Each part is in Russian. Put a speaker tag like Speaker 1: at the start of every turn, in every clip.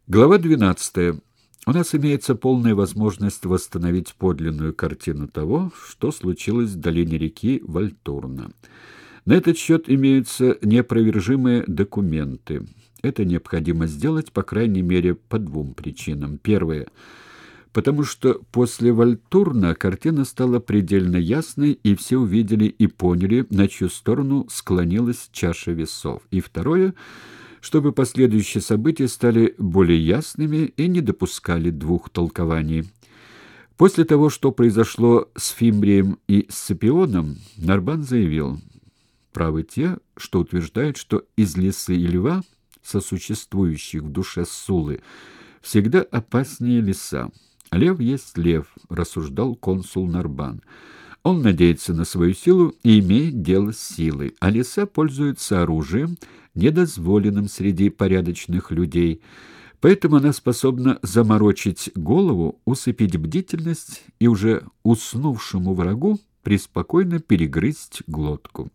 Speaker 1: Глава 12. У нас имеется полная возможность восстановить подлинную картину того, что случилось в долине реки Вальтурна. На этот счет имеются неопровержимые документы. Это необходимо сделать, по крайней мере, по двум причинам. Первое. Потому что после Вальтурна картина стала предельно ясной, и все увидели и поняли, на чью сторону склонилась чаша весов. И второе, чтобы последующие события стали более ясными и не допускали двух толкований. После того, что произошло с Фимбрием и Сципионом, Нарбан заявил: правы те, что утверждают, что из лисы и льва, сосуществующих в душе Суллы, всегда опаснее лиса. «Лев есть лев», — рассуждал консул Нарбан. «Он надеется на свою силу и имеет дело с силой, а лиса пользуется оружием, недозволенным среди порядочных людей. Поэтому она способна заморочить голову, усыпить бдительность и уже уснувшему врагу преспокойно перегрызть глотку».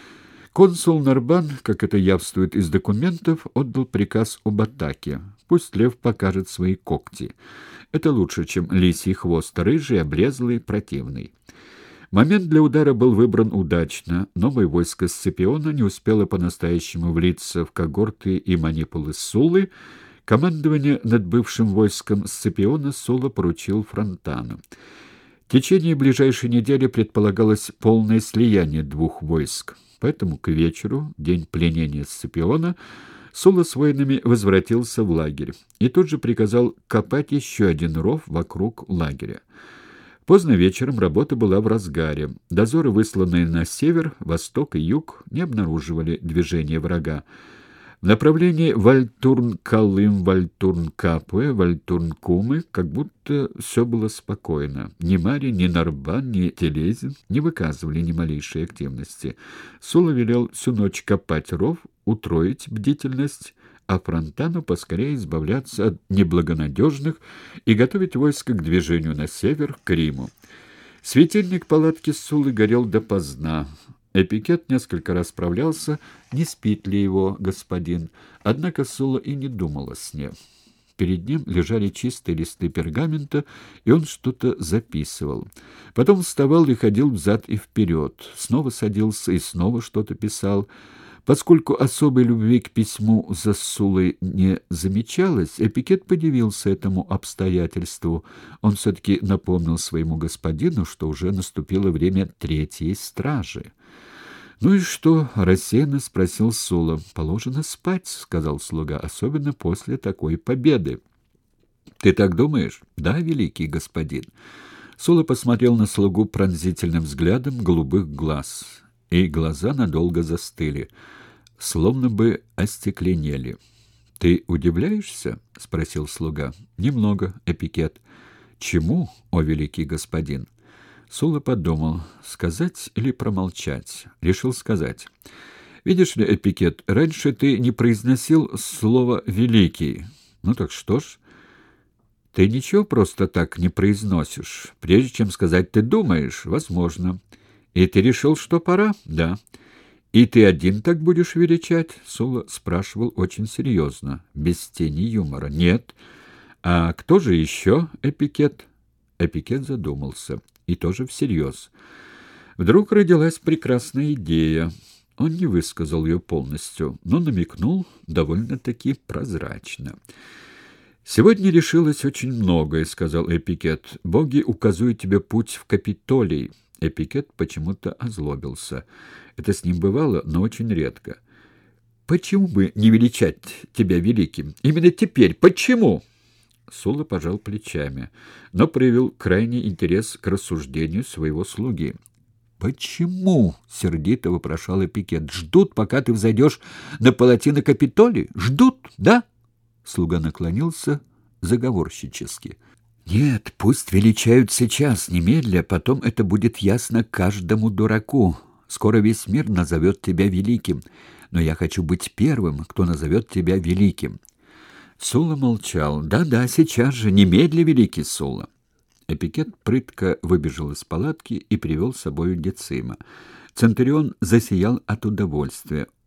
Speaker 1: Консул Нарбан, как это явствует из документов, отдал приказ об атаке. Пусть лев покажет свои когти. Это лучше, чем лисий хвост, рыжий, облезлый, противный. Момент для удара был выбран удачно. Новое войско Сципиона не успело по-настоящему влиться в когорты и манипулы Суллы. Командование над бывшим войском Сципиона Сулла поручил Фронтану. В течение ближайшей недели предполагалось полное слияние двух войск. Поэтому к вечеру, день пленения Сципиона, Сулла с воинами возвратился в лагерь и тут же приказал копать еще один ров вокруг лагеря. Поздно вечером работа была в разгаре. Дозоры, высланные на север, восток и юг, не обнаруживали движения врага. В направлении Вальтурн-Калым, Вальтурн-Капуэ, Вальтурн-Кумы как будто все было спокойно. Ни Мари, ни Нарбан, ни Телезин не выказывали ни малейшей активности. Сулла велел всю ночь копать ров, утроить бдительность, а Фронтану поскорее избавляться от неблагонадежных и готовить войско к движению на север, к Риму. Светильник палатки Суллы горел допоздна. Эпикет несколько раз справлялся, не спит ли его господин, однако Сулла и не думал о сне. Перед ним лежали чистые листы пергамента, и он что-то записывал. Потом вставал и ходил взад и вперед, снова садился и снова что-то писал. Поскольку особой любви к письму за Суллой не замечалось, Эпикет подивился этому обстоятельству. Он все-таки напомнил своему господину, что уже наступило время третьей стражи. «Ну и что?» — рассеянно спросил Сулла. «Положено спать», — сказал слуга, — «особенно после такой победы». «Ты так думаешь?» «Да, великий господин». Сулла посмотрел на слугу пронзительным взглядом голубых глаз, и глаза надолго застыли, словно бы остекленели. «Ты удивляешься?» — спросил слуга. «Немного, Эпикет». «Чему, о великий господин?» Сулла подумал, сказать или промолчать. Решил сказать. «Видишь ли, Эпикет, раньше ты не произносил слово «великий». Ну так что ж, ты ничего просто так не произносишь. Прежде чем сказать, ты думаешь, возможно. И ты решил, что пора? Да. И ты один так будешь величать?» Сулла спрашивал очень серьезно, без тени юмора. «Нет. А кто же еще, Эпикет?» Эпикет задумался. И тоже всерьез. Вдруг родилась прекрасная идея. Он не высказал ее полностью, но намекнул довольно-таки прозрачно. «Сегодня решилось очень многое», — сказал Эпикет. «Боги указывают тебе путь в Капитолий». Эпикет почему-то озлобился. Это с ним бывало, но очень редко. «Почему бы не величать тебя великим? Именно теперь. Почему?» Сулла пожал плечами, но проявил крайний интерес к рассуждению своего слуги. «Почему?» — сердито вопрошал Эпикет. «Ждут, пока ты взойдешь на палатино Капитолий? Ждут, да?» Слуга наклонился заговорщически. «Нет, пусть величают сейчас, немедля, потом это будет ясно каждому дураку. Скоро весь мир назовет тебя великим, но я хочу быть первым, кто назовет тебя великим». Сулла молчал. «Да-да, сейчас же, немедля, великий Сулла». Эпикет прытко выбежал из палатки и привел с собою Децима. Центурион засиял от удовольствия.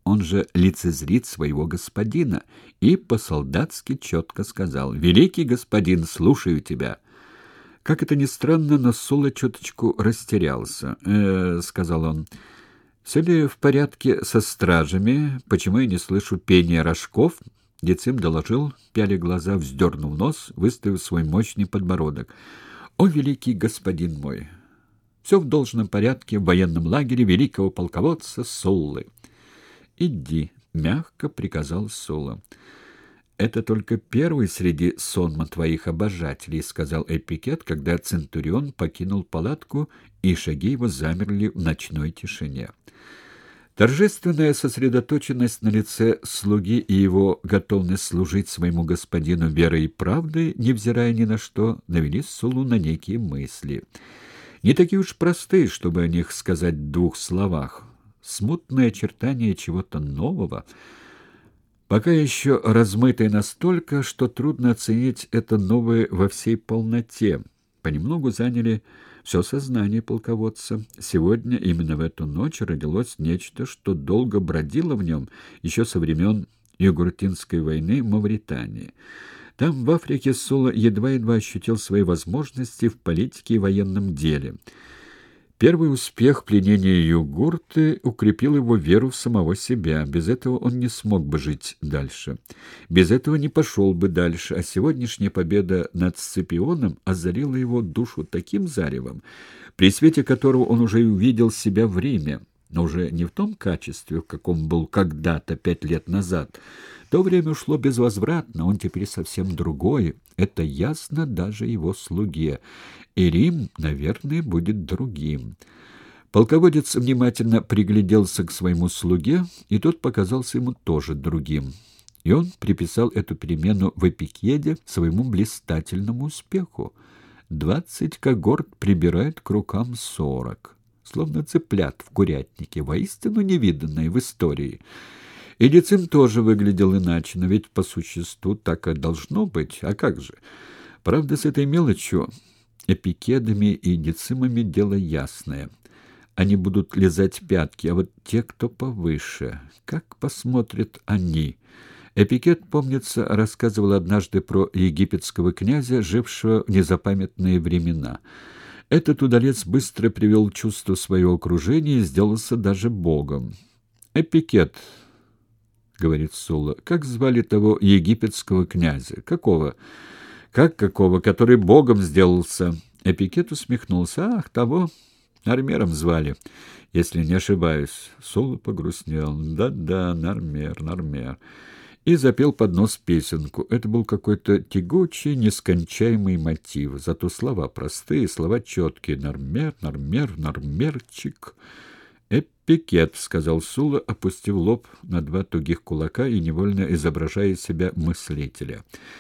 Speaker 1: он же лицезрит своего господина, и по-солдатски четко сказал: «Великий господин, слушаю тебя». Как это ни странно, но Сула чуточку растерялся. Сказал он, — «все ли в порядке со стражами? Почему я не слышу пения рожков?» Децим доложил, пяля глаза, вздернув нос, выставив свой мощный подбородок. «О, великий господин мой! Все в должном порядке в военном лагере великого полководца Суллы». «Иди», — мягко приказал Сула. «Это только первый среди сонма твоих обожателей», — сказал Эпикет, когда Центурион покинул палатку, и шаги его замерли в ночной тишине. Торжественная сосредоточенность на лице слуги и его готовность служить своему господину верой и правдой, невзирая ни на что, навели Сулу на некие мысли. Не такие уж простые, чтобы о них сказать в двух словах. Смутные очертания чего-то нового, пока еще размытое настолько, что трудно оценить это новое во всей полноте, понемногу заняли все сознание полководца. Сегодня, именно в эту ночь, родилось нечто, что долго бродило в нем еще со времен Югуртинской войны в Мавритании. Там, в Африке, Сула едва-едва ощутил свои возможности в политике и военном деле. Первый успех пленения Югурты укрепил его веру в самого себя. Без этого он не смог бы жить дальше. Без этого не пошел бы дальше. А сегодняшняя победа над Сципионом озарила его душу таким заревом, при свете которого он уже увидел себя в Риме, но уже не в том качестве, в каком был когда-то 5 лет назад. То время ушло безвозвратно, он теперь совсем другой. Это ясно даже его слуге. И Рим, наверное, будет другим. Полководец внимательно пригляделся к своему слуге, и тот показался ему тоже другим. И он приписал эту перемену в Эпикеде своему блистательному успеху. 20 когорт прибирают к рукам 40, словно цыплят в курятнике, воистину невиданное в истории. И Децим тоже выглядел иначе, но ведь по существу так и должно быть. А как же? Правда, с этой мелочью, Эпикедами и Децимами, дело ясное. Они будут лизать пятки, а вот те, кто повыше, как посмотрят они? Эпикет, помнится, рассказывал однажды про египетского князя, жившего в незапамятные времена. Этот удалец быстро привел чувство своего окружения и сделался даже богом. «Эпикет», — говорит Сула, — «как звали того египетского князя? Какого? Как какого? Который богом сделался?» Эпикет усмехнулся. «Ах, того Нармером звали, если не ошибаюсь». Сула погрустнел. «Да-да, Нармер, Нармер». И запел под нос песенку. Это был какой-то тягучий, нескончаемый мотив. Зато слова простые, слова четкие. «Нармер, Нармер, Нармерчик». «Эпикет», — сказал Сула, опустив лоб на 2 тугих кулака и невольно изображая из себя мыслителя.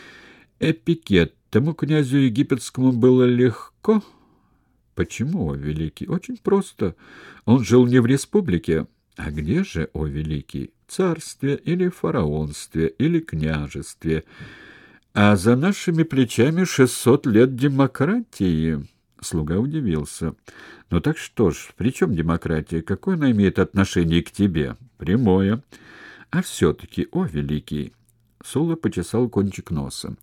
Speaker 1: «Эпикет. Тому князю египетскому было легко?» «Почему, о великий? Очень просто. Он жил не в республике. А где же, о великий? В царстве или фараонстве или княжестве. А за нашими плечами 600 лет демократии». Слуга удивился. «Ну так что ж, при чем демократия? Какое она имеет отношение к тебе?» «Прямое». «А все-таки, о великий!» Сула почесал кончик носа.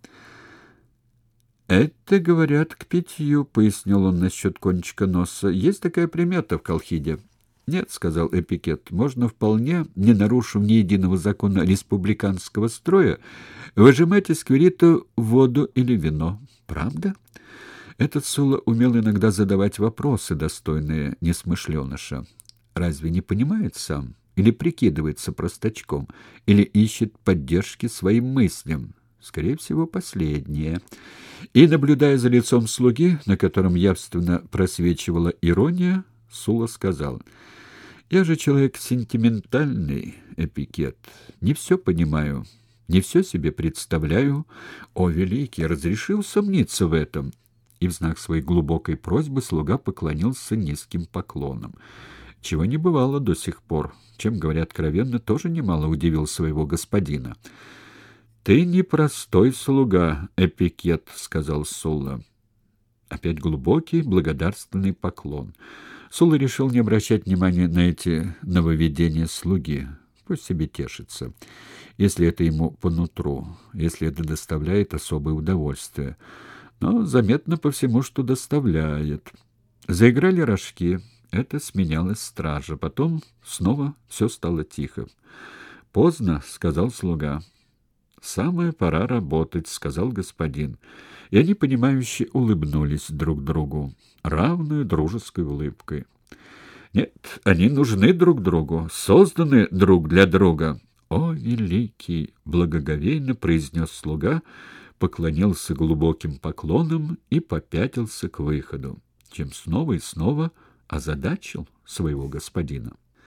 Speaker 1: «Это, говорят, к питью», — пояснил он насчет кончика носа. «Есть такая примета в Колхиде». «Нет», — сказал Эпикет, — «можно вполне, не нарушив ни единого закона республиканского строя, выжимать из квирита воду или вино». «Правда?» Этот Сула умел иногда задавать вопросы, достойные несмышленыша. Разве не понимает сам? Или прикидывается простачком? Или ищет поддержки своим мыслям? Скорее всего, последнее. И, наблюдая за лицом слуги, на котором явственно просвечивала ирония, Сула сказал: «Я же человек сентиментальный, Эпикет. Не все понимаю, не все себе представляю. О, великий, разреши усомниться в этом». И в знак своей глубокой просьбы слуга поклонился низким поклоном, чего не бывало до сих пор, чем, говоря откровенно, тоже немало удивил своего господина. «Ты непростой слуга, Эпикет», — сказал Сула. Опять глубокий, благодарственный поклон. Сула решил не обращать внимания на эти нововведения слуги. Пусть себе тешится, если это ему по нутру, если это доставляет особое удовольствие. Но заметно по всему, что доставляет. Заиграли рожки. Это сменялась стража. Потом снова все стало тихо. «Поздно», — сказал слуга. «Самая пора работать», — сказал господин. И они, понимающе улыбнулись друг другу, равную дружеской улыбкой. Нет, они нужны друг другу, созданы друг для друга. «О, великий!» — благоговейно произнес слуга, поклонился глубоким поклоном и попятился к выходу, чем снова и снова озадачил своего господина.